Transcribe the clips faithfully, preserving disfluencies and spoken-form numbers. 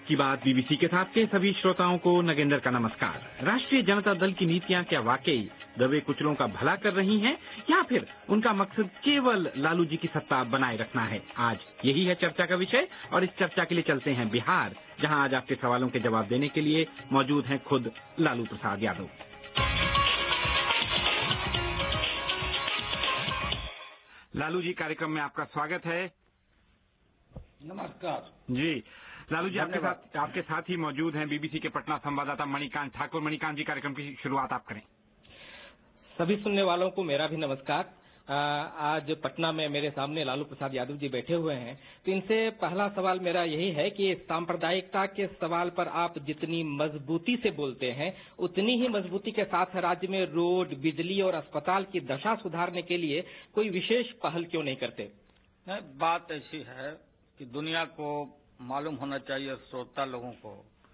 की बात बीबीसी के साथ के सभी श्रोताओं को नगेंद्र का नमस्कार। राष्ट्रीय जनता दल की नीतियां क्या वाकई दबे कुचलों का भला कर रही हैं या फिर उनका मकसद केवल लालू जी की सत्ता बनाए रखना है? आज यही है चर्चा का विषय और इस चर्चा के लिए चलते हैं बिहार, जहां आज आपके सवालों के जवाब देने के लिए मौजूद हैं खुद लालू प्रसाद यादव। लालू जी, कार्यक्रम में आपका स्वागत है। नमस्कार जी लालू जी, आपके साथ आपके साथ ही मौजूद हैं बीबीसी के पटना संवाददाता मणिकांत ठाकुर। मणिकांत जी, कार्यक्रम की शुरुआत आप करें। सभी सुनने वालों को मेरा भी नमस्कार। आज पटना में मेरे सामने लालू प्रसाद यादव जी बैठे हुए हैं, तो इनसे पहला सवाल मेरा यही है कि सांप्रदायिकता के सवाल पर आप जितनी मजबूती से बोलते हैं उतनी ही मजबूती के साथ राज्य में रोड, बिजली और अस्पताल की दशा सुधारने के लिए कोई विशेष पहल क्यों नहीं करते? नहीं, बात ऐसी है कि दुनिया को मालूम होना चाहिए, श्रोता लोगों को,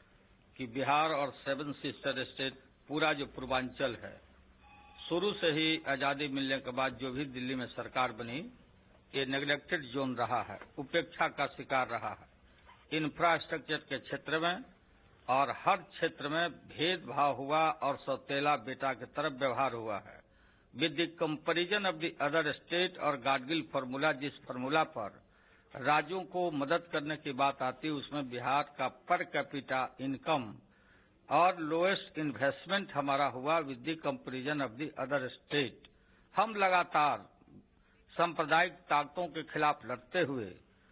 कि बिहार और सेवन सिस्टर स्टेट पूरा जो पूर्वांचल है, शुरू से ही आजादी मिलने के बाद जो भी दिल्ली में सरकार बनी, ये नेग्लेक्टेड जोन रहा है, उपेक्षा का शिकार रहा है इंफ्रास्ट्रक्चर के क्षेत्र में, और हर क्षेत्र में भेदभाव हुआ और सौतेला बेटा की तरफ व्यवहार हुआ है। With the comparison of the other state और गाडगिल फार्मूला, जिस फार्मूला पर राज्यों को मदद करने की बात आती है, उसमें बिहार का पर कैपिटा इनकम और लोएस्ट इन्वेस्टमेंट हमारा हुआ with the comparison of the other state. हम लगातार सांप्रदायिक ताकतों के खिलाफ लड़ते हुए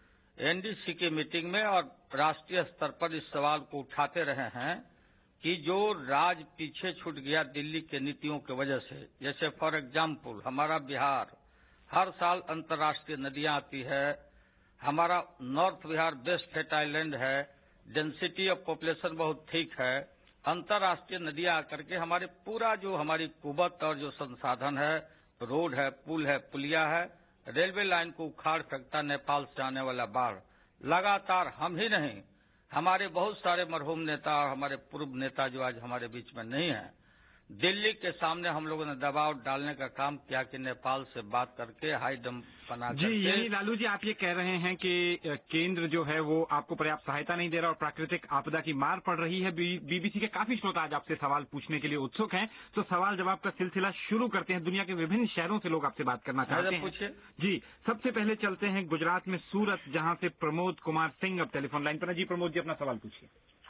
एनडीसी की मीटिंग में और राष्ट्रीय स्तर पर इस सवाल को उठाते रहे हैं कि जो राज पीछे छूट गया दिल्ली के नीतियों की वजह से, जैसे फॉर एग्जाम्पल हमारा बिहार हर साल अंतर्राष्ट्रीय नदियां आती है, हमारा north Bihar best fertile land है, डेंसिटी ऑफ पॉपुलेशन बहुत ठीक है, अंतर्राष्ट्रीय नदियां आकर के हमारे पूरा जो हमारी कुवत और जो संसाधन है, रोड है, पुल है, पुलिया है, रेलवे लाइन को उखाड़ फेंकता नेपाल से आने वाला बाढ़। लगातार हम ही नहीं, हमारे बहुत सारे मरहूम नेता और हमारे पूर्व नेता जो आज हमारे बीच में नहीं है, दिल्ली के सामने हम लोगों ने दबाव डालने का काम किया कि नेपाल से बात करके हाई डैम बना जी यही लालू जी, आप ये कह रहे हैं कि केंद्र जो है वो आपको पर्याप्त सहायता नहीं दे रहा और प्राकृतिक आपदा की मार पड़ रही है। बी, बीबीसी के काफी श्रोता आज आपसे सवाल पूछने के लिए उत्सुक हैं, तो सवाल जवाब का सिलसिला शुरू करते हैं। दुनिया के विभिन्न शहरों से लोग आपसे बात करना चाहते हैं। पूछिए जी। सबसे पहले चलते हैं गुजरात में सूरत, जहां से प्रमोद कुमार सिंह अब टेलीफोन लाइन पर है। जी प्रमोद जी, अपना सवाल पूछिए।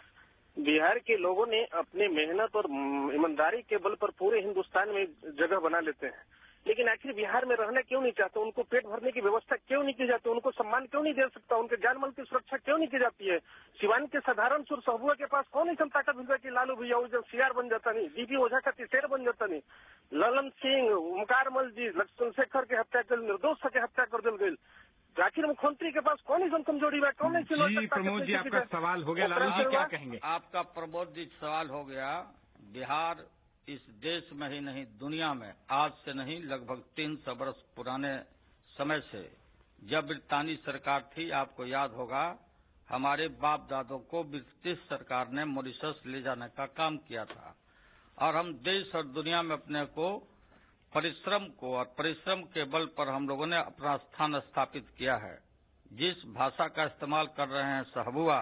बिहार के लोगों ने अपने मेहनत और ईमानदारी के बल पर पूरे हिंदुस्तान में जगह बना लेते हैं, लेकिन आखिर बिहार में रहना क्यों नहीं चाहते? उनको पेट भरने की व्यवस्था क्यों नहीं की जाती? उनको सम्मान क्यों नहीं दे सकता? उनके जान माल की सुरक्षा क्यों नहीं की जाती है? सिवान के साधारण सुर सहबुआ के पास कौन ऐसा ताकत मिलता है कि लालू भैया जब सीआर बन जाता नहीं, डीपी ओझा का तिसेर बन जाता नहीं, ललन सिंह, ओमकार मल जी, लक्ष्मण शेखर के हत्या कर, निर्दोष के हत्या कर दिल गई। आखिर मुख्यमंत्री के पास कौन सी कमजोरी है? कौन सी? जी प्रमोद जी, आपका सवाल हो गया। लालू जी क्या कहेंगे? आपका प्रमोद जी सवाल हो गया। बिहार इस देश में ही नहीं, दुनिया में आज से नहीं, लगभग तीन सौ वर्ष पुराने समय से, जब ब्रितानी सरकार थी, आपको याद होगा, हमारे बाप दादों को ब्रिटिश सरकार ने मॉरिशस ले जाने का काम किया था, और हम देश और दुनिया में अपने को परिश्रम को और परिश्रम के बल पर हम लोगों ने अपना स्थान स्थापित किया है। जिस भाषा का इस्तेमाल कर रहे हैं सहबुआ,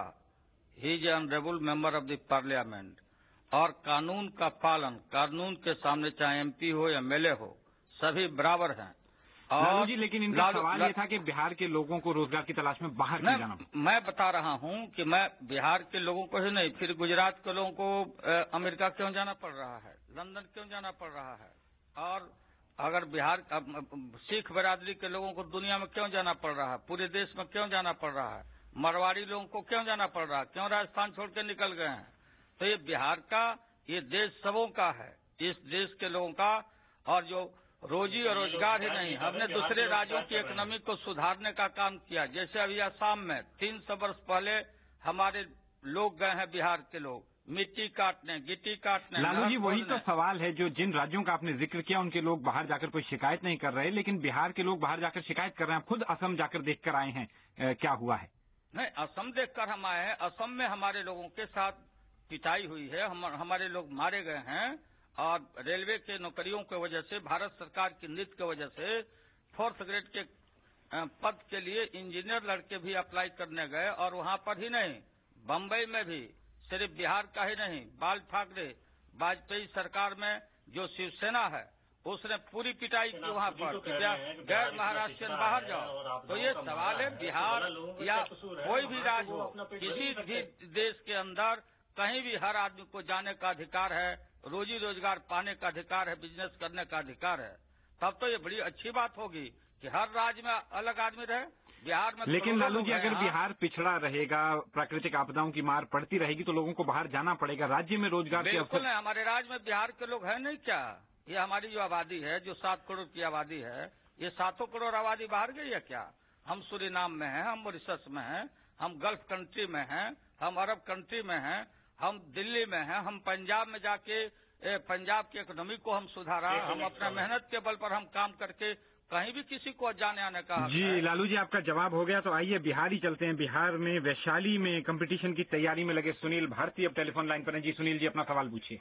he is honourable member of the parliament, और कानून का पालन, कानून के सामने चाहे एमपी हो या एमएलए हो, सभी बराबर हैं। और जी, लेकिन इनका सवाल ये था कि बिहार के लोगों को रोजगार की तलाश में बाहर क्यों जाना? मैं बता रहा हूं कि मैं बिहार के लोगों को ही नहीं, फिर गुजरात के लोगों को अमेरिका क्यों जाना पड़ रहा है, लंदन क्यों जाना पड़ रहा है, और अगर बिहार सिख बिरादरी के लोगों को दुनिया में क्यों जाना पड़ रहा है, पूरे देश में क्यों जाना पड़ रहा है, मरवाड़ी लोगों को क्यों जाना पड़ रहा है, क्यों राजस्थान छोड़ के निकल गए हैं? तो ये बिहार का, ये देश सबों का है, इस देश के लोगों का। और जो रोजी और रोजगार ही नहीं, हमने दूसरे राज्यों की इकोनॉमी को सुधारने का काम किया। जैसे अभी असम में तीन सौ वर्ष पहले हमारे लोग गए हैं, बिहार के लोग मिट्टी काटने, गिट्टी काटने। लालू जी, वही तो सवाल है, जो जिन राज्यों का आपने जिक्र किया उनके लोग बाहर जाकर कोई शिकायत नहीं कर रहे, लेकिन बिहार के लोग बाहर जाकर शिकायत कर रहे हैं। खुद असम जाकर देखकर आए हैं, ए, क्या हुआ है? नहीं, असम देखकर हम आए हैं। असम में हमारे लोगों के साथ पिटाई हुई है, हम, हमारे लोग मारे गए हैं, और रेलवे के नौकरियों की वजह से, भारत सरकार की नीति की वजह से फोर्थ ग्रेड के पद के लिए इंजीनियर लड़के भी अप्लाई करने गए, और वहां पर ही नहीं, बम्बई में भी सिर्फ बिहार का ही नहीं, बाल ठाकरे वाजपेयी सरकार में जो शिवसेना है उसने पूरी पिटाई की वहाँ पर, गैर महाराष्ट्रियन बाहर जाओ। तो ये सवाल है बिहार या कोई भी राज्य हो, किसी भी देश के अंदर कहीं भी हर आदमी को जाने का अधिकार है, रोजी रोजगार पाने का अधिकार है, बिजनेस करने का अधिकार है। तब तो ये बड़ी अच्छी बात होगी कि हर राज्य में अलग आदमी रहे। बिहार में लेकिन लालू जी, अगर बिहार पिछड़ा रहेगा, प्राकृतिक आपदाओं की मार पड़ती रहेगी तो लोगों को बाहर जाना पड़ेगा। राज्य में रोजगार के बिल्कुल नहीं, हमारे राज्य में बिहार के लोग हैं नहीं क्या? ये हमारी जो आबादी है, जो सात करोड़ की आबादी है, ये सातों करोड़ आबादी बाहर गई है क्या? हम सूरीनाम में हैं, हम मॉरिशस में हैं, हम गल्फ कंट्री में हैं, हम अरब कंट्री में हैं, हम दिल्ली में हैं, हम पंजाब में जाके पंजाब की इकोनॉमी को हम सुधारा, हम अपना मेहनत के बल पर हम काम करके कहीं भी किसी को जाने आने का। जी लालू जी, आपका जवाब हो गया, तो आइए बिहार ही चलते हैं। बिहार में वैशाली में कंपटीशन की तैयारी में लगे सुनील भारती अब टेलीफोन लाइन पर हैं। जी सुनील जी, अपना सवाल पूछिए।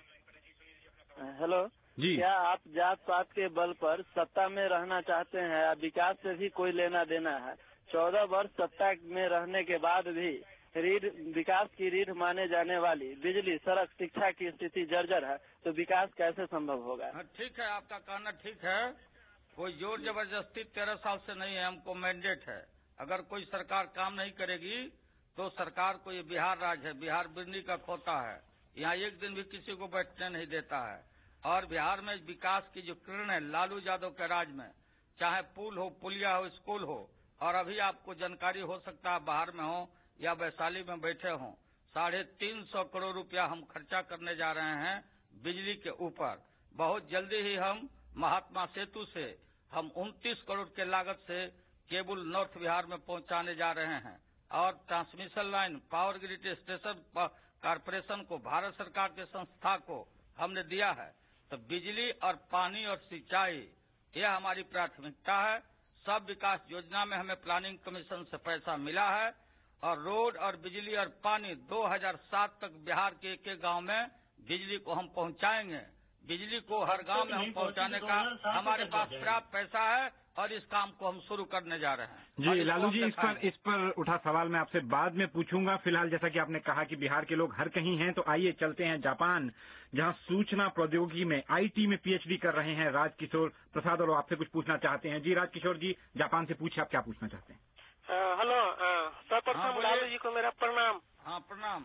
हेलो जी, क्या आप जात पात के बल पर सत्ता में रहना चाहते हैं या विकास से भी कोई लेना देना है? चौदह वर्ष सत्ता में रहने के बाद भी रीढ़ विकास की रीढ़ माने जाने वाली बिजली, सड़क, शिक्षा की स्थिति जर्जर है, तो विकास कैसे संभव होगा? ठीक है, आपका कहना ठीक है। कोई जोर जबरदस्ती तेरह साल से नहीं है, हमको मैंडेट है। अगर कोई सरकार काम नहीं करेगी तो सरकार को ये बिहार राज्य है, बिहार बिजली का खोता है, यहाँ एक दिन भी किसी को बैठने नहीं देता है। और बिहार में विकास की जो किरण है लालू यादव के राज में, चाहे पुल हो, पुलिया हो, स्कूल हो, और अभी आपको जानकारी हो सकता है बाहर में हो या वैशाली में बैठे हों, साढ़े तीन सौ करोड़ रुपया हम खर्चा करने जा रहे हैं बिजली के ऊपर। बहुत जल्दी ही हम महात्मा सेतु से हम उनतीस करोड़ के लागत से केबल नॉर्थ बिहार में पहुंचाने जा रहे हैं, और transmission line, power grid station corporation को, भारत सरकार के संस्था को हमने दिया है। तो बिजली और पानी और सिंचाई यह हमारी प्राथमिकता है। सब विकास योजना में हमें प्लानिंग कमीशन से पैसा मिला है, और रोड और बिजली और पानी दो हज़ार सात तक बिहार के एक एक गांव में बिजली को हम पहुंचाएंगे। बिजली को हर गांव में हम पहुंचाने का हमारे पास पर्याप्त पैसा है, और इस काम को हम शुरू करने जा रहे हैं। जी लालू जी, इस पर इस पर उठा सवाल मैं आपसे बाद में पूछूंगा। फिलहाल जैसा कि आपने कहा कि बिहार के लोग हर कहीं हैं, तो आइए चलते हैं जापान, जहां सूचना प्रौद्योगिकी में आईटी में पीएचडी कर रहे हैं राजकिशोर प्रसाद, और आपसे कुछ पूछना चाहते हैं। जी राजकिशोर जी, जापान से पूछिए, आप क्या पूछना चाहते हैं? हेलो, सर्वप्रथम लालू जी को मेरा प्रणाम। हाँ प्रणाम।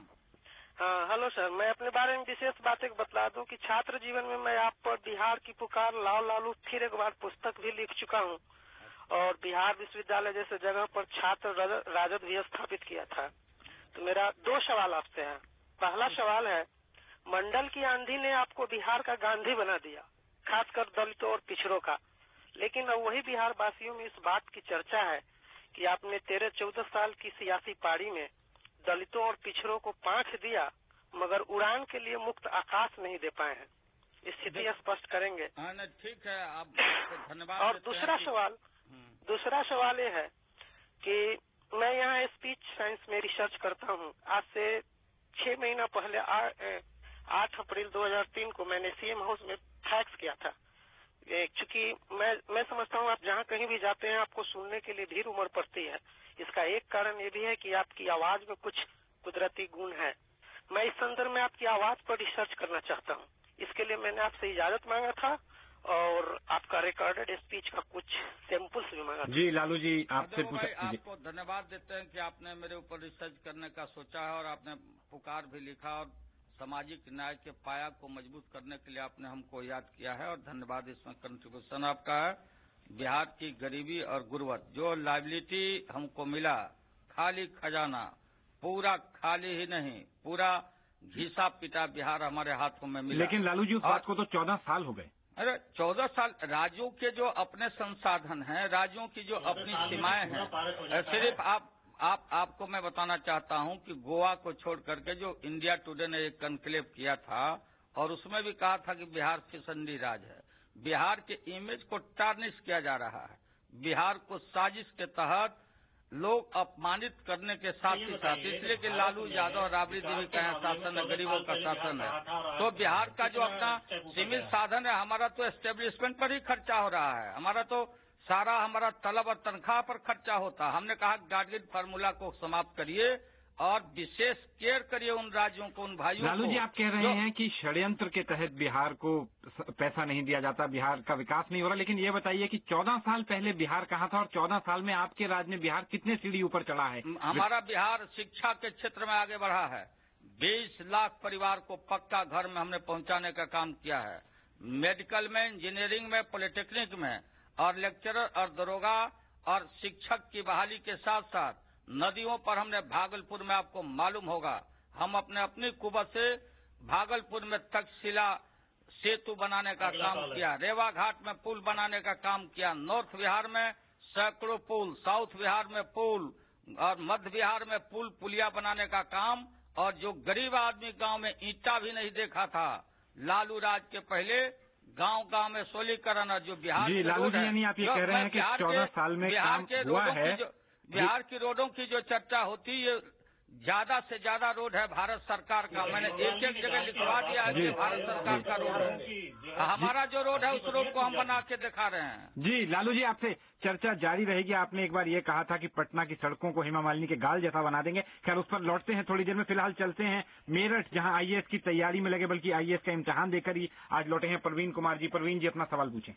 हाँ हेलो सर, मैं अपने बारे में विशेष बात एक बतला दूं कि छात्र जीवन में मैं आप पर बिहार की पुकार, लाओ लालू फिर एक बार पुस्तक भी लिख चुका हूं, और बिहार विश्वविद्यालय जैसे जगह पर छात्र राजद भी स्थापित किया था। तो मेरा दो सवाल आपसे है। पहला सवाल है, मंडल की आंधी ने आपको बिहार का गांधी बना दिया, खासकर दलितों और पिछड़ों का, लेकिन अब वही बिहार वासियों में इस बात की चर्चा है कि आपने तेरह चौदह साल की सियासी पारी में दलितों और पिछड़ों को पांच दिया, मगर उड़ान के लिए मुक्त आकाश नहीं दे पाए हैं। स्थिति स्पष्ट करेंगे? ठीक है, आप धन्यवाद। और दूसरा सवाल दूसरा सवाल ये है कि मैं यहाँ स्पीच साइंस में रिसर्च करता हूँ। आज से छह महीना पहले आठ अप्रैल दो हज़ार तीन को मैंने सीएम हाउस में फैक्स किया था। चूंकि मैं मैं समझता हूँ आप जहाँ कहीं भी जाते हैं आपको सुनने के लिए धीर उमड़ पड़ती है। इसका एक कारण ये भी है कि आपकी आवाज में कुछ कुदरती गुण है। मैं इस संदर्भ में आपकी आवाज पर रिसर्च करना चाहता हूँ। इसके लिए मैंने आपसे इजाजत मांगा था, और आपका रिकॉर्डेड स्पीच का कुछ सैंपल्स भी मांगा था। जी लालू जी, आपसे पूछा। आपको धन्यवाद देते हैं कि आपने मेरे ऊपर रिसर्च करने का सोचा है, और आपने पुकार भी लिखा, और सामाजिक न्याय के पाया को मजबूत करने के लिए आपने हमको याद किया है, और धन्यवाद। इसमें कंट्रीब्यूशन आपका है। बिहार की गरीबी और गुर्बत, जो लाइबिलिटी हमको मिला, खाली खजाना, पूरा खाली ही नहीं, पूरा घिसा पिटा बिहार हमारे हाथों में मिला। लेकिन लालू जी, उस बात को तो चौदह साल हो गए। अरे चौदह साल, राज्यों के जो अपने संसाधन हैं, राज्यों की जो अपनी सीमाएं हैं, सिर्फ आप आप आपको मैं बताना चाहता हूं कि गोवा को छोड़ करके जो इंडिया टुडे ने एक कन्क्लेव किया था, और उसमें भी कहा था कि बिहार फिसंडी राज है। बिहार के इमेज को टार्निश किया जा रहा है। बिहार को साजिश के तहत लोग अपमानित करने के साथ ही साथ, इसलिए कि लालू यादव, राबड़ी देवी का शासन है, गरीबों का शासन है, तो बिहार का जो अपना सीमित साधन है, हमारा तो एस्टेब्लिशमेंट पर ही खर्चा हो रहा है। हमारा तो सारा हमारा तलब और तनख्वाह पर खर्चा होता। हमने कहा गार्जियन फार्मूला को समाप्त करिए, और विशेष केयर करिए उन राज्यों को, उन भाइयों को। लालू जी, आप कह रहे हैं कि षड्यंत्र के तहत बिहार को पैसा नहीं दिया जाता, बिहार का विकास नहीं हो रहा, लेकिन ये बताइए कि चौदह साल पहले बिहार कहाँ था और चौदह साल में आपके राज्य में बिहार कितने सीढ़ी ऊपर चढ़ा है? हमारा बिहार शिक्षा के क्षेत्र में आगे बढ़ा है। बीस लाख परिवार को पक्का घर में हमने पहुंचाने का काम किया है। मेडिकल में, इंजीनियरिंग में, पॉलिटेक्निक में, और लेक्चरर और दरोगा और शिक्षक की बहाली के साथ साथ नदियों पर हमने भागलपुर में, आपको मालूम होगा, हम अपने अपनी कुबत से भागलपुर में तक्षशिला सेतु बनाने का काम किया, रेवा घाट में पुल बनाने का काम किया, नॉर्थ बिहार में सैकड़ों पुल, साउथ बिहार में पुल और मध्य बिहार में पुल पुलिया बनाने का काम। और जो गरीब आदमी गांव में ईंटा भी नहीं देखा था, लालू राज के पहले गांव गांव में सोलीकरण, और जो बिहार जी, लालू जी, यानी आप ये कह रहे हैं कि चौदह साल में काम हुआ है। बिहार की रोडों की जो चर्चा होती है, ज्यादा से ज्यादा रोड है भारत सरकार का। मैंने एक एक जगह लिखवा दिया है कि भारत सरकार का रोड है। हमारा जो रोड है उस रोड को हम बना के दिखा रहे हैं। जी लालू जी, आपसे चर्चा जारी रहेगी। आपने एक बार ये कहा था कि पटना की सड़कों को हेमा मालिनी के गाल जैसा बना देंगे। खैर, उस पर लौटते हैं थोड़ी देर में। फिलहाल चलते हैं मेरठ, जहां आईएएस की तैयारी में लगे, बल्कि आईएएस का इम्तिहान देकर ही आज लौटे हैं प्रवीण कुमार जी। प्रवीण जी, अपना सवाल पूछें।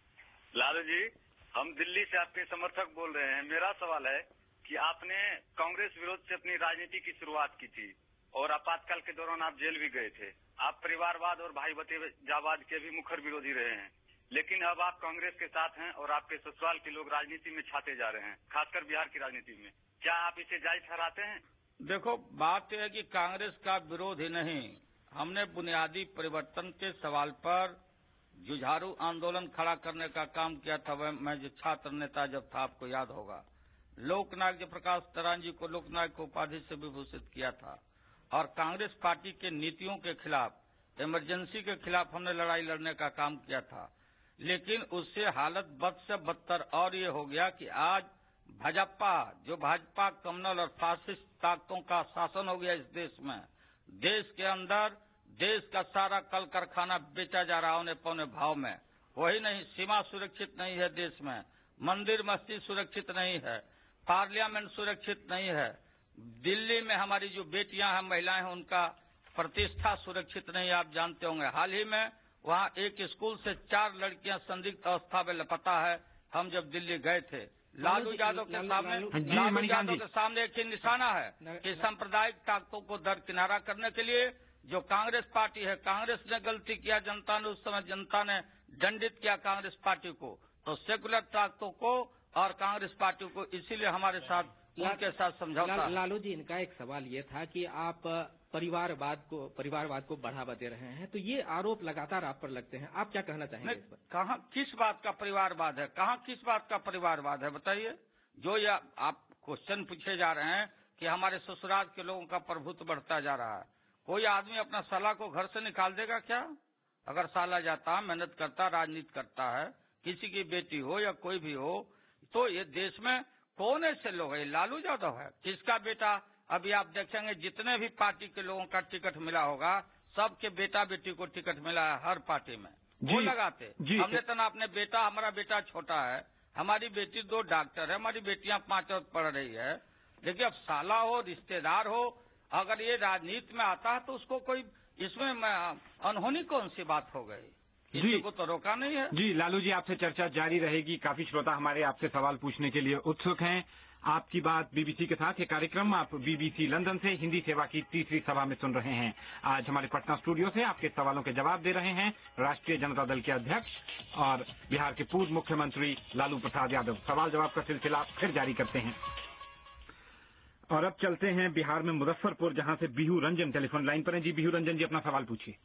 लालू जी, हम दिल्ली से आपके समर्थक बोल रहे हैं। मेरा सवाल है कि आपने कांग्रेस विरोध से अपनी राजनीति की शुरुआत की थी और आपातकाल के दौरान आप जेल भी गए थे। आप परिवारवाद और भाई भतीजावाद के भी मुखर विरोधी रहे हैं, लेकिन अब आप कांग्रेस के साथ हैं और आपके ससुराल के लोग राजनीति में छाते जा रहे हैं, खासकर बिहार की राजनीति में। क्या आप इसे जायज ठहराते हैं? देखो, बात यह है कि कांग्रेस का विरोध ही नहीं, हमने बुनियादी परिवर्तन के सवाल पर जुझारू आंदोलन खड़ा करने का काम किया था। मैं जो छात्र नेता जब था, आपको याद होगा, लोकनायक जयप्रकाश नारायण जी को लोकनायक उपाधि से विभूषित किया था। और कांग्रेस पार्टी के नीतियों के खिलाफ, इमरजेंसी के खिलाफ हमने लड़ाई लड़ने का काम किया था। लेकिन उससे हालत बद से बदतर और ये हो गया कि आज भाजपा, जो भाजपा कम्युनल और फासिस्ट ताकतों का शासन हो गया इस देश में। देश के अंदर देश का सारा कल कारखाना बेचा जा रहा होने पौने भाव में। वही नहीं, सीमा सुरक्षित नहीं है देश में, मंदिर मस्जिद सुरक्षित नहीं है, पार्लियामेंट सुरक्षित नहीं है, दिल्ली में हमारी जो बेटियां हैं, महिलाएं हैं, उनका प्रतिष्ठा सुरक्षित नहीं है। आप जानते होंगे, हाल ही में वहां एक स्कूल से चार लड़कियां संदिग्ध अवस्था में लापता है। हम जब दिल्ली गए थे, लालू यादव के सामने लालू यादव के सामने एक ही निशाना है कि सांप्रदायिक ताकतों को दरकिनारा करने के लिए जो कांग्रेस पार्टी है, कांग्रेस ने गलती किया, जनता ने उस समय जनता ने दंडित किया कांग्रेस पार्टी को, तो सेकुलर ताकतों को और कांग्रेस पार्टी को, इसीलिए हमारे साथ उनके साथ समझौता। ला, लालू जी, इनका एक सवाल ये था कि आप परिवारवाद को परिवारवाद को बढ़ावा दे रहे हैं, तो ये आरोप लगातार आप पर लगते हैं, आप क्या कहना चाहेंगे इस पर? कहाँ किस बात का परिवारवाद है, कहाँ किस बात का परिवारवाद है, बताइए। जो ये आप क्वेश्चन पूछे जा रहे हैं कि हमारे ससुराल के लोगों का प्रभुत्व बढ़ता जा रहा है, कोई आदमी अपना साला को घर से निकाल देगा क्या? अगर साला जाता, मेहनत करता, राजनीति करता है, किसी की बेटी हो या कोई भी हो, तो ये देश में कौन ऐसे लोग है? लालू यादव है, किसका बेटा? अभी आप देखेंगे जितने भी पार्टी के लोगों का टिकट मिला होगा, सबके बेटा बेटी को टिकट मिला है हर पार्टी में। वो लगाते, हमने तो ना अपने बेटा, हमारा बेटा छोटा है, हमारी बेटी दो डॉक्टर है, हमारी बेटियां पांच और पढ़ रही है, लेकिन अब साला हो, रिश्तेदार हो, अगर ये राजनीति में आता है तो उसको कोई इसमें अनहोनी कौन सी बात हो गई? किसी को तो रोका नहीं है। जी लालू जी, आपसे चर्चा जारी रहेगी। काफी श्रोता हमारे आपसे सवाल पूछने के लिए उत्सुक हैं। आपकी बात बीबीसी के साथ ये कार्यक्रम आप बीबीसी लंदन से हिंदी सेवा की तीसरी सभा में सुन रहे हैं। आज हमारे पटना स्टूडियो से आपके सवालों के जवाब दे रहे हैं राष्ट्रीय जनता दल के अध्यक्ष और बिहार के पूर्व मुख्यमंत्री लालू प्रसाद यादव। सवाल जवाब का सिलसिला फिर जारी करते हैं और अब चलते हैं बिहार में मुजफ्फरपुर, जहां से बिहू रंजन टेलीफोन लाइन पर हैं। जी बिहू रंजन जी, अपना सवाल पूछिए।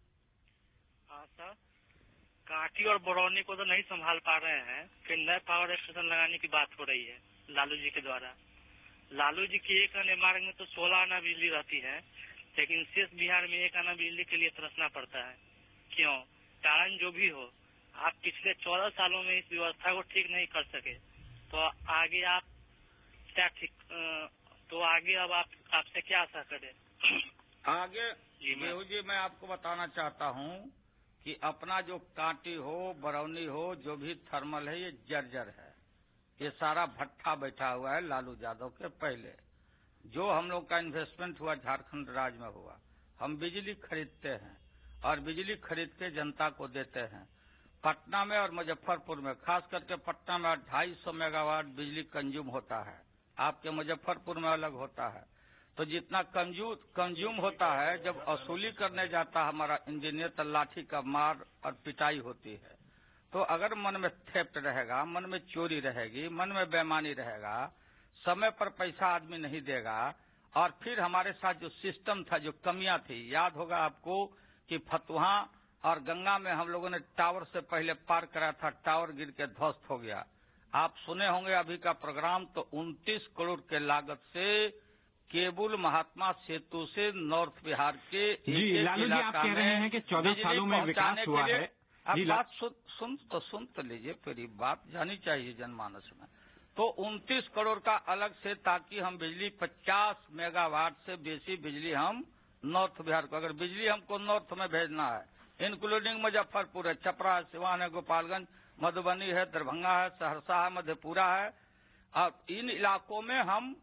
हाँ सर, कांटी और बरौनी को तो नहीं संभाल पा रहे हैं, फिर नए पावर स्टेशन लगाने की बात हो रही है लालू जी के द्वारा। लालू जी की एक आने मार्ग में तो सोलह आना बिजली रहती है, लेकिन शेष बिहार में एक आना बिजली के लिए तरसना पड़ता है। क्यों? कारण जो भी हो, आप पिछले चौदह सालों में इस व्यवस्था को ठीक नहीं कर सके, तो आगे आप क्या ठीक तो आगे अब आप आपसे क्या आशा करें? आगे मेहू जी, मैं आपको बताना चाहता हूँ कि अपना जो कांटी हो, बरौनी हो, जो भी थर्मल है, ये जर्जर है। ये सारा भट्ठा बैठा हुआ है लालू यादव के पहले। जो हम लोग का इन्वेस्टमेंट हुआ झारखंड राज्य में हुआ, हम बिजली खरीदते हैं और बिजली खरीद के जनता को देते हैं। पटना में और मुजफ्फरपुर में, खास करके पटना में ढाई सौ मेगावाट बिजली कंज्यूम होता है, आपके मुजफ्फरपुर में अलग होता है। तो जितना कंज्यूम कंज्यूम होता है, जब वसूली करने जाता है हमारा इंजीनियर, तो लाठी का मार और पिटाई होती है। तो अगर मन में थेफ्ट रहेगा, मन में चोरी रहेगी, मन में बेईमानी रहेगा, समय पर पैसा आदमी नहीं देगा, और फिर हमारे साथ जो सिस्टम था, जो कमियां थी, याद होगा आपको कि फतुहा और गंगा में हम लोगों ने टावर से पहले पार करा था, टावर गिर के ध्वस्त हो गया। आप सुने होंगे अभी का प्रोग्राम, तो उनतीस करोड़ के लागत से केबुल महात्मा सेतु से नॉर्थ बिहार के जी लालू जी, आप कह रहे हैं कि चौदह सालों में विकास हुआ है। अब बात सुन, सुन तो सुन तो लीजिए, फिर ये बात जानी चाहिए जनमानस में। तो उनतीस करोड़ का अलग से, ताकि हम बिजली पचास मेगावाट से बेसी बिजली हम नॉर्थ बिहार को, अगर बिजली हमको नॉर्थ में भेजना है, इंक्लूडिंग मुजफ्फरपुर है, छपरा है, सिवान है, गोपालगंज, मधुबनी है, दरभंगा है, सहरसा है, मधेपुरा है, अब इन इलाकों में हम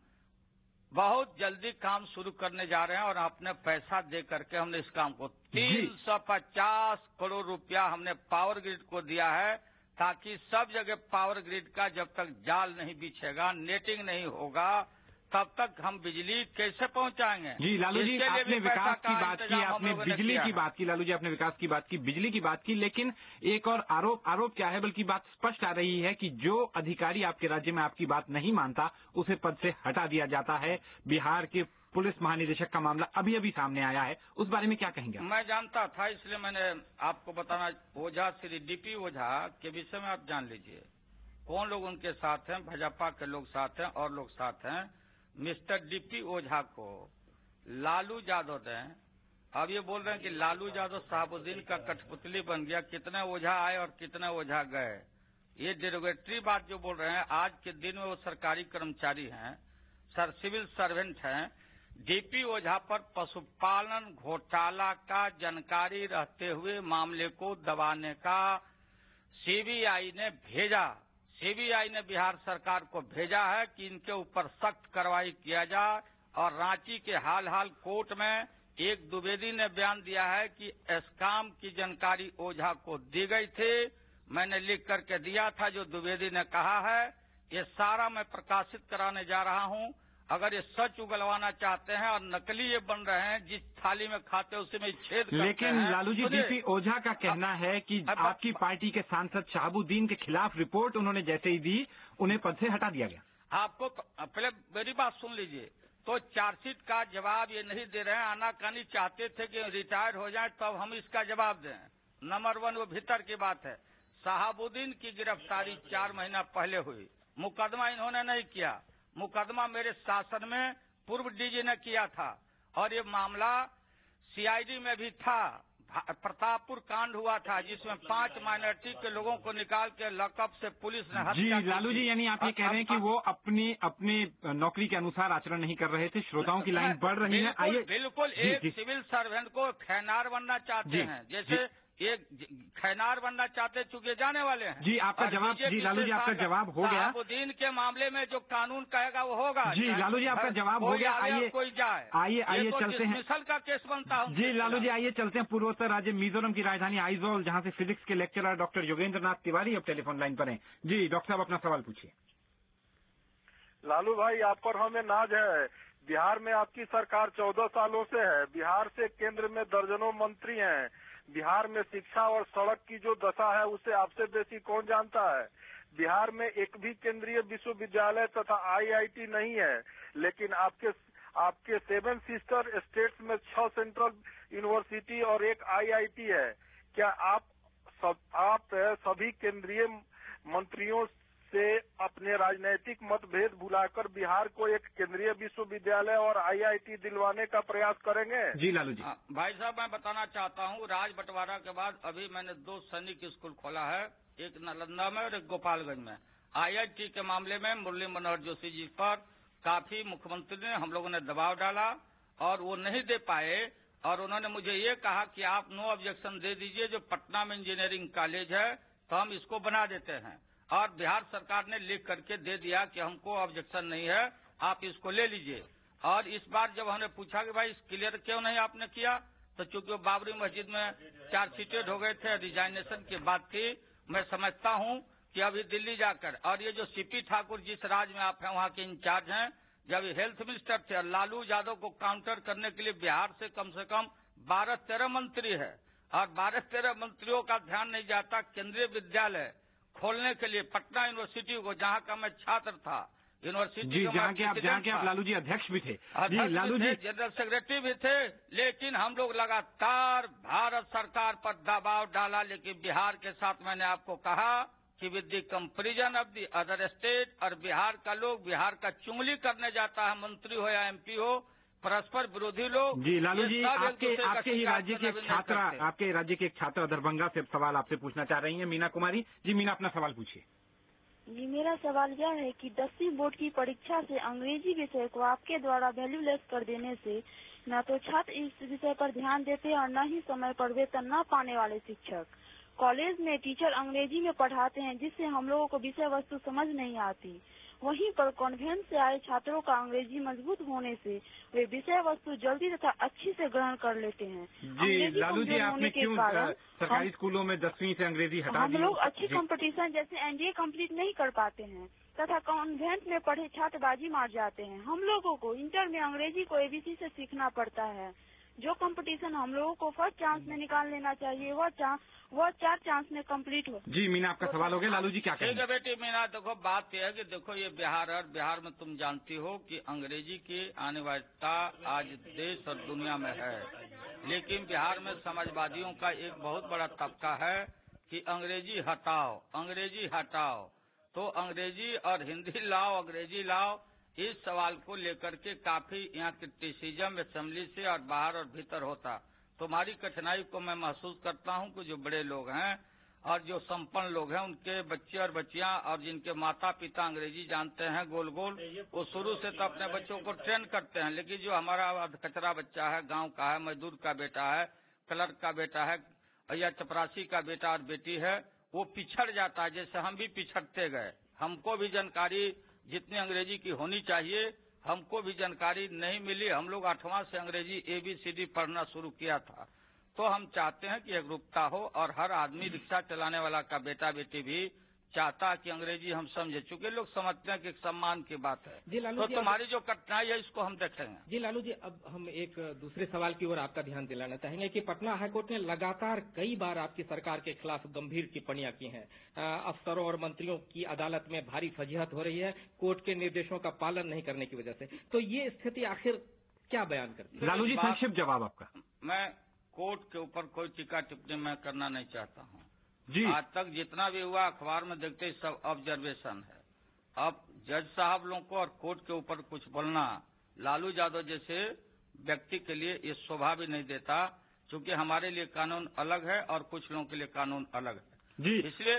बहुत जल्दी काम शुरू करने जा रहे हैं और अपने पैसा दे करके हमने इस काम को तीन सौ पचास करोड़ रुपया हमने पावर ग्रिड को दिया है, ताकि सब जगह पावर ग्रिड का जब तक जाल नहीं बिछेगा, नेटिंग नहीं होगा, तब तक हम बिजली कैसे पहुंचाएंगे। जी लालू जी, आपने विकास की बात की, आपने बिजली की बात की, लालू जी आपने विकास की बात की, बिजली की बात की, लेकिन एक और आरोप आरोप क्या है, बल्कि बात स्पष्ट आ रही है कि जो अधिकारी आपके राज्य में आपकी बात नहीं मानता, उसे पद से हटा दिया जाता है। बिहार के पुलिस महानिदेशक का मामला अभी अभी सामने आया है, उस बारे में क्या कहेंगे? मैं जानता था, इसलिए मैंने आपको बताना, ओझा श्री डीपी ओझा के विषय में आप जान लीजिए कौन लोग उनके साथ हैं। भाजपा के लोग साथ हैं और लोग साथ हैं। मिस्टर डीपी ओझा को लालू यादव ने, अब ये बोल रहे हैं कि लालू यादव साहबुद्दीन का कठपुतली बन गया, कितने ओझा आए और कितने ओझा गए, ये डेरोगेटरी बात जो बोल रहे हैं। आज के दिन में वो सरकारी कर्मचारी हैं, सर सिविल सर्वेंट हैं। डीपी ओझा पर पशुपालन घोटाला का जानकारी रहते हुए मामले को दबाने का सीबीआई ने भेजा, सीबीआई ने बिहार सरकार को भेजा है कि इनके ऊपर सख्त कार्रवाई किया जाए। और रांची के हाल हाल कोर्ट में एक द्विवेदी ने बयान दिया है कि एस्काम की जानकारी ओझा को दी गई थी, मैंने लिख करके दिया था, जो द्विवेदी ने कहा है ये सारा मैं प्रकाशित कराने जा रहा हूं। अगर ये सच उगलवाना चाहते हैं और नकली ये बन रहे हैं, जिस थाली में खाते उसी में छेद करते हैं। लेकिन लालू जी, डीपी ओझा का कहना है कि आपकी पार्टी के सांसद शहाबुद्दीन के खिलाफ रिपोर्ट उन्होंने जैसे ही दी, उन्हें पद से हटा दिया गया। आपको पहले मेरी बात सुन लीजिए। तो चार्जशीट का जवाब ये नहीं दे रहे हैं, आनाकानी चाहते थे कि रिटायर हो जाए तब हम इसका जवाब दें। नंबर वन, वो भीतर की बात है। शहाबुद्दीन की गिरफ्तारी चार महीना पहले हुई, मुकदमा इन्होंने नहीं किया। मुकदमा मेरे शासन में पूर्व डीजी ने किया था और ये मामला सीआईडी में भी था। प्रतापपुर कांड हुआ था जिसमें पांच माइनॉरिटी के लोगों को निकाल के लॉकअप से पुलिस ने हत्या की। जी लालू जी, यानी आप ये कह रहे हैं कि वो अपनी अपनी नौकरी के अनुसार आचरण नहीं कर रहे थे। श्रोताओं की लाइन बढ़ रही है, आइए। बिल्कुल, एक सिविल सर्वेंट को खैनार बनना चाहते हैं, जैसे एक खैनार बनना चाहते, चुके जाने वाले हैं। जी आपका जवाब, जी लालू जी आपका जवाब हो गया। शहाबुद्दीन के मामले में जो कानून कहेगा वो होगा। जी लालू जी आपका जवाब हो गया। आइए कोई जाए, आइए आइए चलते हैं। मिसल का केस बनता है। जी लालू जी आइए चलते हैं पूर्वोत्तर राज्य मिजोरम की राजधानी आइजोल, जहां से फिजिक्स के लेक्चरर डॉक्टर योगेंद्र नाथ तिवारी अब टेलीफोन लाइन पर हैं। जी डॉक्टर साहब, अपना सवाल पूछिए। लालू भाई, आप पर हमें नाज है। बिहार में आपकी सरकार चौदह सालों से है। बिहार से केंद्र में दर्जनों मंत्री हैं। बिहार में शिक्षा और सड़क की जो दशा है उसे आपसे बेसी कौन जानता है। बिहार में एक भी केंद्रीय विश्वविद्यालय तथा आईआईटी नहीं है, लेकिन आपके आपके सेवन सिस्टर स्टेट्स में छह सेंट्रल यूनिवर्सिटी और एक आईआईटी है। क्या आप सब आप सभी केंद्रीय मंत्रियों से अपने राजनीतिक मतभेद भुलाकर बिहार को एक केंद्रीय विश्वविद्यालय और आईआईटी दिलवाने का प्रयास करेंगे? जी लालू जी। भाई साहब, मैं बताना चाहता हूँ, राज बंटवारा के बाद अभी मैंने दो सैनिक स्कूल खोला है, एक नालंदा में और एक गोपालगंज में। आईआईटी के मामले में मुरली मनोहर जोशी जी पर काफी मुख्यमंत्री ने, हम लोगों ने दबाव डाला और वो नहीं दे पाए, और उन्होंने मुझे ये कहा कि आप नो ऑब्जेक्शन दे दीजिए, जो पटना में इंजीनियरिंग कॉलेज है तो हम इसको बना देते हैं। और बिहार सरकार ने लिख करके दे दिया कि हमको ऑब्जेक्शन नहीं है, आप इसको ले लीजिए। और इस बार जब हमने पूछा कि भाई क्लियर क्यों नहीं आपने किया, तो चूंकि वो बाबरी मस्जिद में चार सीटेड हो गए थे, रिजाइनेशन की बात थी। मैं समझता हूं कि अभी दिल्ली जाकर, और ये जो सीपी ठाकुर जिस राज्य में आप हैं वहां के इंचार्ज हैं, जब हेल्थ मिनिस्टर थे और लालू यादव को काउंटर करने के लिए बिहार से कम से कम बारह तेरह मंत्री है, और बारह तेरह मंत्रियों का ध्यान नहीं जाता केंद्रीय विद्यालय खोलने के लिए पटना यूनिवर्सिटी को, जहां का मैं छात्र था, यूनिवर्सिटी जी, जहाँ के आप जहाँ के आप लालू जी अध्यक्ष भी थे, जी लालू जी जनरल सेक्रेटरी भी थे, लेकिन हम लोग लगातार भारत सरकार पर दबाव डाला। लेकिन बिहार के साथ मैंने आपको कहा कि with the comparison of the other state, और बिहार का लोग बिहार का चुंगली करने जाता है, मंत्री हो या एमपी हो, परस्पर विरोधी लोग। जी लालू जी, आपके आपके ही राज्य के एक छात्र आपके राज्य के एक छात्र दरभंगा से सवाल आपसे पूछना चाह रही हैं, मीना कुमारी जी। मीना, अपना सवाल पूछिए। जी, मेरा सवाल यह है कि दसवीं बोर्ड की परीक्षा से अंग्रेजी विषय को आपके द्वारा वैल्यूलेस कर देने से न तो छात्र इस विषय पर ध्यान देते और न ही समय पर वेतन न पाने वाले शिक्षक। कॉलेज में टीचर अंग्रेजी में पढ़ाते हैं, जिससे हम लोगों को विषय वस्तु समझ नहीं आती। वहीं पर कॉन्वेंट से आए छात्रों का अंग्रेजी मजबूत होने से वे विषय वस्तु जल्दी तथा अच्छी से ग्रहण कर लेते हैं। जी लालू जी, आपने क्यों सरकारी स्कूलों में दसवीं से अंग्रेजी हटा दी? हम लोग अच्छी कंपटीशन जैसे एनडीए कंप्लीट नहीं कर पाते हैं तथा कॉन्वेंट में पढ़े छात्र बाजी मार जाते हैं। हम लोगों को इंटर में अंग्रेजी को एबीसी से सीखना पड़ता है। जो कंपटीशन हम लोगों को फर्स्ट चांस में निकाल लेना चाहिए, वह चांस वह चार चांस में कंप्लीट हो। जी मीना, आपका तो सवाल हो गया। लालू जी क्या कहेंगे? ठीक है बेटी मीना, देखो बात यह है कि देखो ये बिहार है, बिहार में तुम जानती हो कि अंग्रेजी की अनिवार्यता आज देश और दुनिया में है, लेकिन बिहार में समाजवादियों का एक बहुत बड़ा तबका है कि अंग्रेजी हटाओ, अंग्रेजी हटाओ। तो अंग्रेजी और हिंदी लाओ, अंग्रेजी लाओ, इस सवाल को लेकर के काफी यहाँ क्रिटिसिज्म असेंबली से और बाहर और भीतर होता। तुम्हारी कठिनाई को मैं महसूस करता हूँ कि जो बड़े लोग हैं और जो संपन्न लोग हैं, उनके बच्चे और बच्चियां और जिनके माता पिता अंग्रेजी जानते हैं गोल गोल, वो शुरू से तो अपने बच्चों को ट्रेन करते हैं। लेकिन जो हमारा कचरा बच्चा है, गांव का है, मजदूर का बेटा है, क्लर्क का बेटा है या चपरासी का बेटा और बेटी है, वो पिछड़ जाता है। जैसे हम भी पिछड़ते गए, हमको भी जानकारी जितनी अंग्रेजी की होनी चाहिए हमको भी जानकारी नहीं मिली। हम लोग आठवां से अंग्रेजी एबीसीडी पढ़ना शुरू किया था। तो हम चाहते हैं कि एकरूपता हो और हर आदमी, रिक्शा चलाने वाला का बेटा बेटी भी चाहता कि अंग्रेजी हम समझे, चूंकि लोग समझते हैं कि एक सम्मान की बात है। जी लालू तो जी, तुम्हारी जो कठिनाई है इसको हम देखेंगे। जी लालू जी, अब हम एक दूसरे सवाल की ओर आपका ध्यान दिलाना चाहेंगे कि पटना हाईकोर्ट ने लगातार कई बार आपकी सरकार के खिलाफ गंभीर टिप्पणियां की हैं। अफसरों और मंत्रियों की अदालत में भारी फजीहत हो रही है कोर्ट के निर्देशों का पालन नहीं करने की वजह से। तो ये स्थिति आखिर क्या बयान करती है? लालू जी, संक्षिप्त जवाब आपका। मैं कोर्ट के ऊपर कोई टीका टिप्पणी मैं करना नहीं चाहता हूँ। जी आज तक जितना भी हुआ अखबार में देखते ही सब ऑब्जर्वेशन है। अब जज साहब लोगों को और कोर्ट के ऊपर कुछ बोलना लालू यादव जैसे व्यक्ति के लिए ये शोभा भी नहीं देता, क्योंकि हमारे लिए कानून अलग है और कुछ लोगों के लिए कानून अलग है। जी इसलिए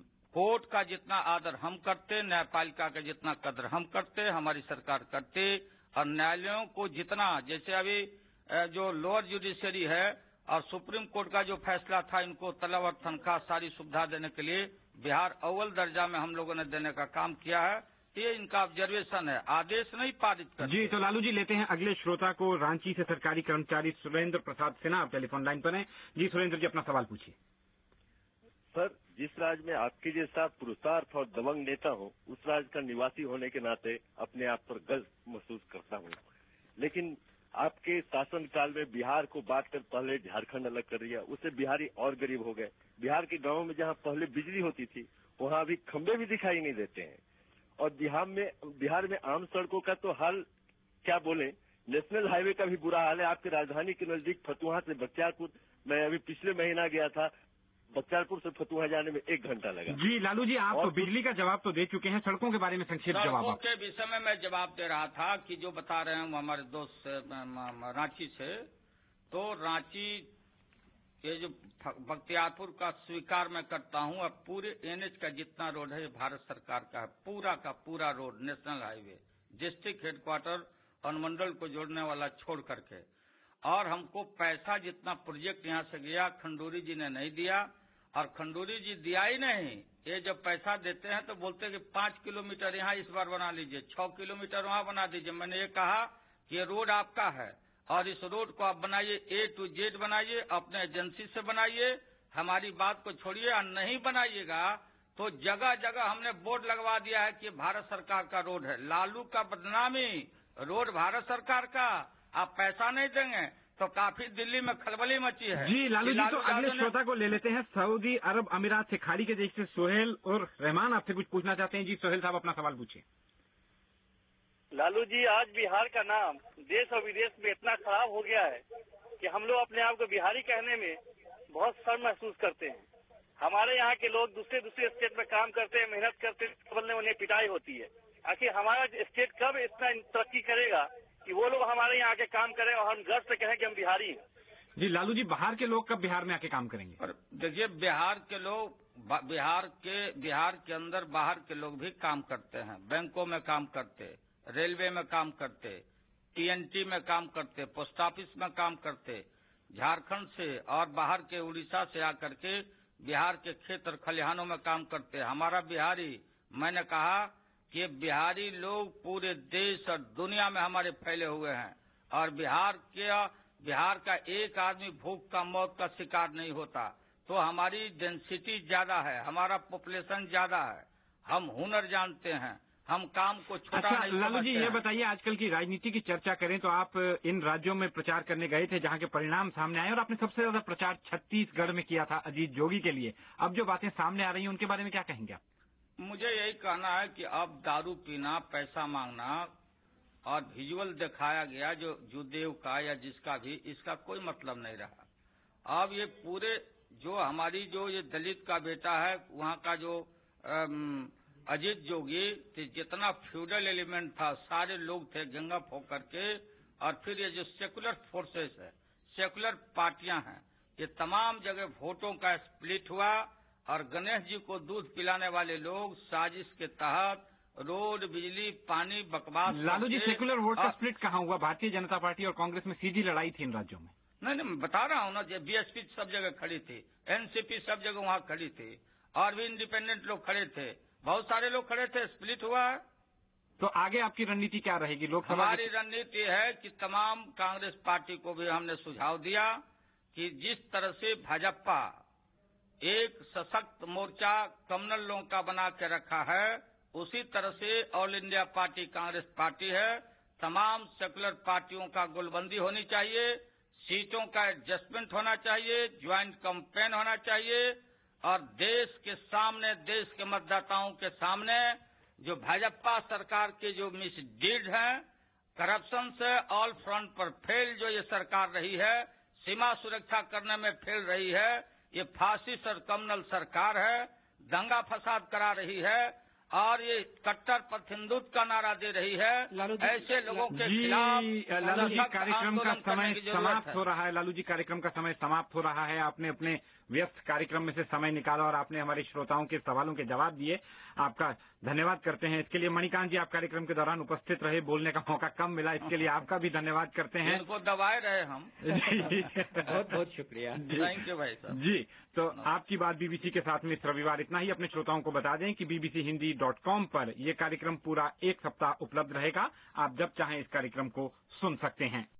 कोर्ट का जितना आदर हम करते, न्यायपालिका का जितना कदर हम करते, हमारी सरकार करते, और न्यायालयों को जितना, जैसे अभी जो लोअर जुडिशरी है और सुप्रीम कोर्ट का जो फैसला था, इनको तलब और तनख्वाह सारी सुविधा देने के लिए बिहार अव्वल दर्जा में हम लोगों ने देने का काम किया है। ये इनका ऑब्जर्वेशन है, आदेश नहीं पारित कर। जी तो लालू जी, लेते हैं अगले श्रोता को। रांची से सरकारी कर्मचारी सुरेंद्र प्रसाद सिन्हा, आप टेलीफोन लाइन पर हैं। जी सुरेंद्र जी, अपना सवाल पूछिए। सर, जिस राज्य में आपके जैसा पुरुषार्थ और दबंग नेता हो, उस राज्य का निवासी होने के नाते अपने आप पर गर्व महसूस करता हूँ। लेकिन आपके शासनकाल में बिहार को बांटकर पहले झारखंड अलग कर दिया, उससे बिहारी और गरीब हो गए। बिहार के गांवों में जहां पहले बिजली होती थी, वहां अभी खंभे भी दिखाई नहीं देते हैं। और बिहार में बिहार में आम सड़कों का तो हाल क्या बोले, नेशनल हाईवे का भी बुरा हाल है। आपकी राजधानी के नजदीक फतुहा से बख्तियारपुर, मैं अभी पिछले महीना गया था, बख्तियारपुर से फतुहा जाने में एक घंटा लगा। जी लालू जी, आप तो बिजली का जवाब तो दे चुके हैं, सड़कों के बारे में संक्षिप्त जवाब। सड़कों के विषय में मैं जवाब दे रहा था कि जो बता रहे हैं हमारे दोस्त रांची से, तो रांची ये जो बख्तियारपुर का स्वीकार मैं करता हूं। अब पूरे एनएच का जितना रोड है ये भारत सरकार का है, पूरा का पूरा road, national highway, district headquarter अनुमंडल को जोड़ने वाला छोड़ करके। और हमको पैसा जितना प्रोजेक्ट यहाँ से गया, खंडूरी जी ने नहीं दिया, और खंडूरी जी दिया ही नहीं। ये जब पैसा देते हैं तो बोलते हैं कि पांच किलोमीटर यहाँ इस बार बना लीजिए, छह किलोमीटर वहाँ बना दीजिए। मैंने ये कहा कि ये रोड आपका है और इस रोड को आप बनाइए, ए टू जेड बनाइए, अपने एजेंसी से बनाइए, हमारी बात को छोड़िए। और नहीं बनाइएगा तो जगह जगह हमने बोर्ड लगवा दिया है कि भारत सरकार का रोड है। लालू का बदनामी, रोड भारत सरकार का, आप पैसा नहीं देंगे तो काफी दिल्ली में खलबली मची है। जी लालू जी, तो अगले श्रोता को ले लेते हैं। सऊदी अरब अमीरात से खाड़ी के देश से सोहेल और रहमान आपसे कुछ पूछना चाहते हैं। जी सोहेल साहब, अपना सवाल पूछिए। लालू जी, आज बिहार का नाम देश और विदेश में इतना खराब हो गया है कि हम लोग अपने आप को बिहारी कहने में बहुत शर्म महसूस करते हैं। हमारे यहाँ के लोग दूसरे दूसरे स्टेट में काम करते हैं, मेहनत करते हैं, बदले उन्हें पिटाई होती है। आखिर हमारा स्टेट कब इतना तरक्की करेगा कि वो लोग हमारे यहाँ आके काम करें और हम गर्व से कहें कि हम बिहारी हैं? जी लालू जी, बाहर के लोग कब बिहार में आके काम करेंगे? और देखिए, बिहार के लोग बिहार के बिहार के अंदर बाहर के लोग भी काम करते हैं। बैंकों में काम करते, रेलवे में काम करते, टीएनटी में काम करते, पोस्ट ऑफिस में काम करते, झारखंड से और बाहर के उड़ीसा से आकर के बिहार के खेत और खलिहानों में काम करते। हमारा बिहारी, मैंने कहा कि बिहारी लोग पूरे देश और दुनिया में हमारे फैले हुए हैं और बिहार के बिहार का एक आदमी भूख का मौत का शिकार नहीं होता। तो हमारी डेंसिटी ज्यादा है, हमारा पॉपुलेशन ज्यादा है, हम हुनर जानते हैं, हम काम को छोटा अच्छा, नहीं समझते। लालू जी ये बताइए, आजकल की राजनीति की चर्चा करें तो आप इन राज्यों में प्रचार करने गए थे जहां के परिणाम सामने आए और आपने सबसे ज्यादा प्रचार छत्तीसगढ़ में किया था अजीत जोगी के लिए। अब जो बातें सामने आ रही हैं उनके बारे में क्या कहेंगे आप? मुझे यही कहना है कि अब दारू पीना, पैसा मांगना और विजुअल दिखाया गया जो जुदेव का या जिसका भी, इसका कोई मतलब नहीं रहा। अब ये पूरे जो हमारी जो ये दलित का बेटा है, वहाँ का जो अम, अजीत जोगी, जितना फ्यूडल एलिमेंट था, सारे लोग थे गंगा होकर के, और फिर ये जो सेकुलर फोर्सेस है, सेकुलर पार्टियां हैं, ये तमाम जगह वोटों का स्प्लिट हुआ और गणेश जी को दूध पिलाने वाले लोग साजिश के तहत रोड, बिजली, पानी, बकवास। लालू जी, सेकुलर वोट का स्प्लिट कहाँ हुआ? भारतीय जनता पार्टी और कांग्रेस में सीधी लड़ाई थी इन राज्यों में। नहीं नहीं, मैं बता रहा हूँ ना, बीएसपी सब जगह खड़ी थी, एनसीपी सब जगह वहाँ खड़ी थी, और भी इंडिपेंडेंट लोग खड़े थे, बहुत सारे लोग खड़े थे, स्प्लिट हुआ है। तो आगे आपकी रणनीति क्या रहेगी? लोकसभा हमारी रणनीति है कि तमाम कांग्रेस पार्टी को भी हमने सुझाव दिया कि जिस तरह से भाजपा एक सशक्त मोर्चा कम्युनल लोगों का बना के रखा है, उसी तरह से all India party Congress party है। तमाम सेकुलर पार्टियों का गोलबंदी होनी चाहिए, सीटों का एडजस्टमेंट होना चाहिए, ज्वाइंट कैंपेन होना चाहिए, और देश के सामने, देश के मतदाताओं के सामने जो भाजपा सरकार के जो मिसडीड हैं, करप्शन से ऑल फ्रंट पर फेल जो ये सरकार रही है, सीमा सुरक्षा करने में फेल रही है, ये फासिस्ट और कम्युनल सरकार है, दंगा फसाद करा रही है और ये कट्टरपंथ हिंदुत्व का नारा दे रही है। ऐसे लोगों के खिलाफ लालू जी, कार्यक्रम का समय समाप्त हो रहा है। लालू जी, कार्यक्रम का समय समाप्त हो रहा है। आपने अपने व्यस्त कार्यक्रम में से समय निकाला और आपने हमारे श्रोताओं के सवालों के जवाब दिए। आपका धन्यवाद करते हैं इसके लिए। मणिकांत जी, आप कार्यक्रम के दौरान उपस्थित रहे, बोलने का मौका कम मिला, इसके लिए आपका भी धन्यवाद करते हैं। इनको दबाए रहे हम। बहुत बहुत शुक्रिया, थैंक यू भाई साहब। जी, तो आपकी बात बीबीसी के साथ में इस रविवार इतना ही। अपने श्रोताओं को बता दें कि बीबीसी हिंदी डॉट कॉम पर यह कार्यक्रम पूरा एक सप्ताह उपलब्ध रहेगा। आप जब चाहें इस कार्यक्रम को सुन सकते हैं।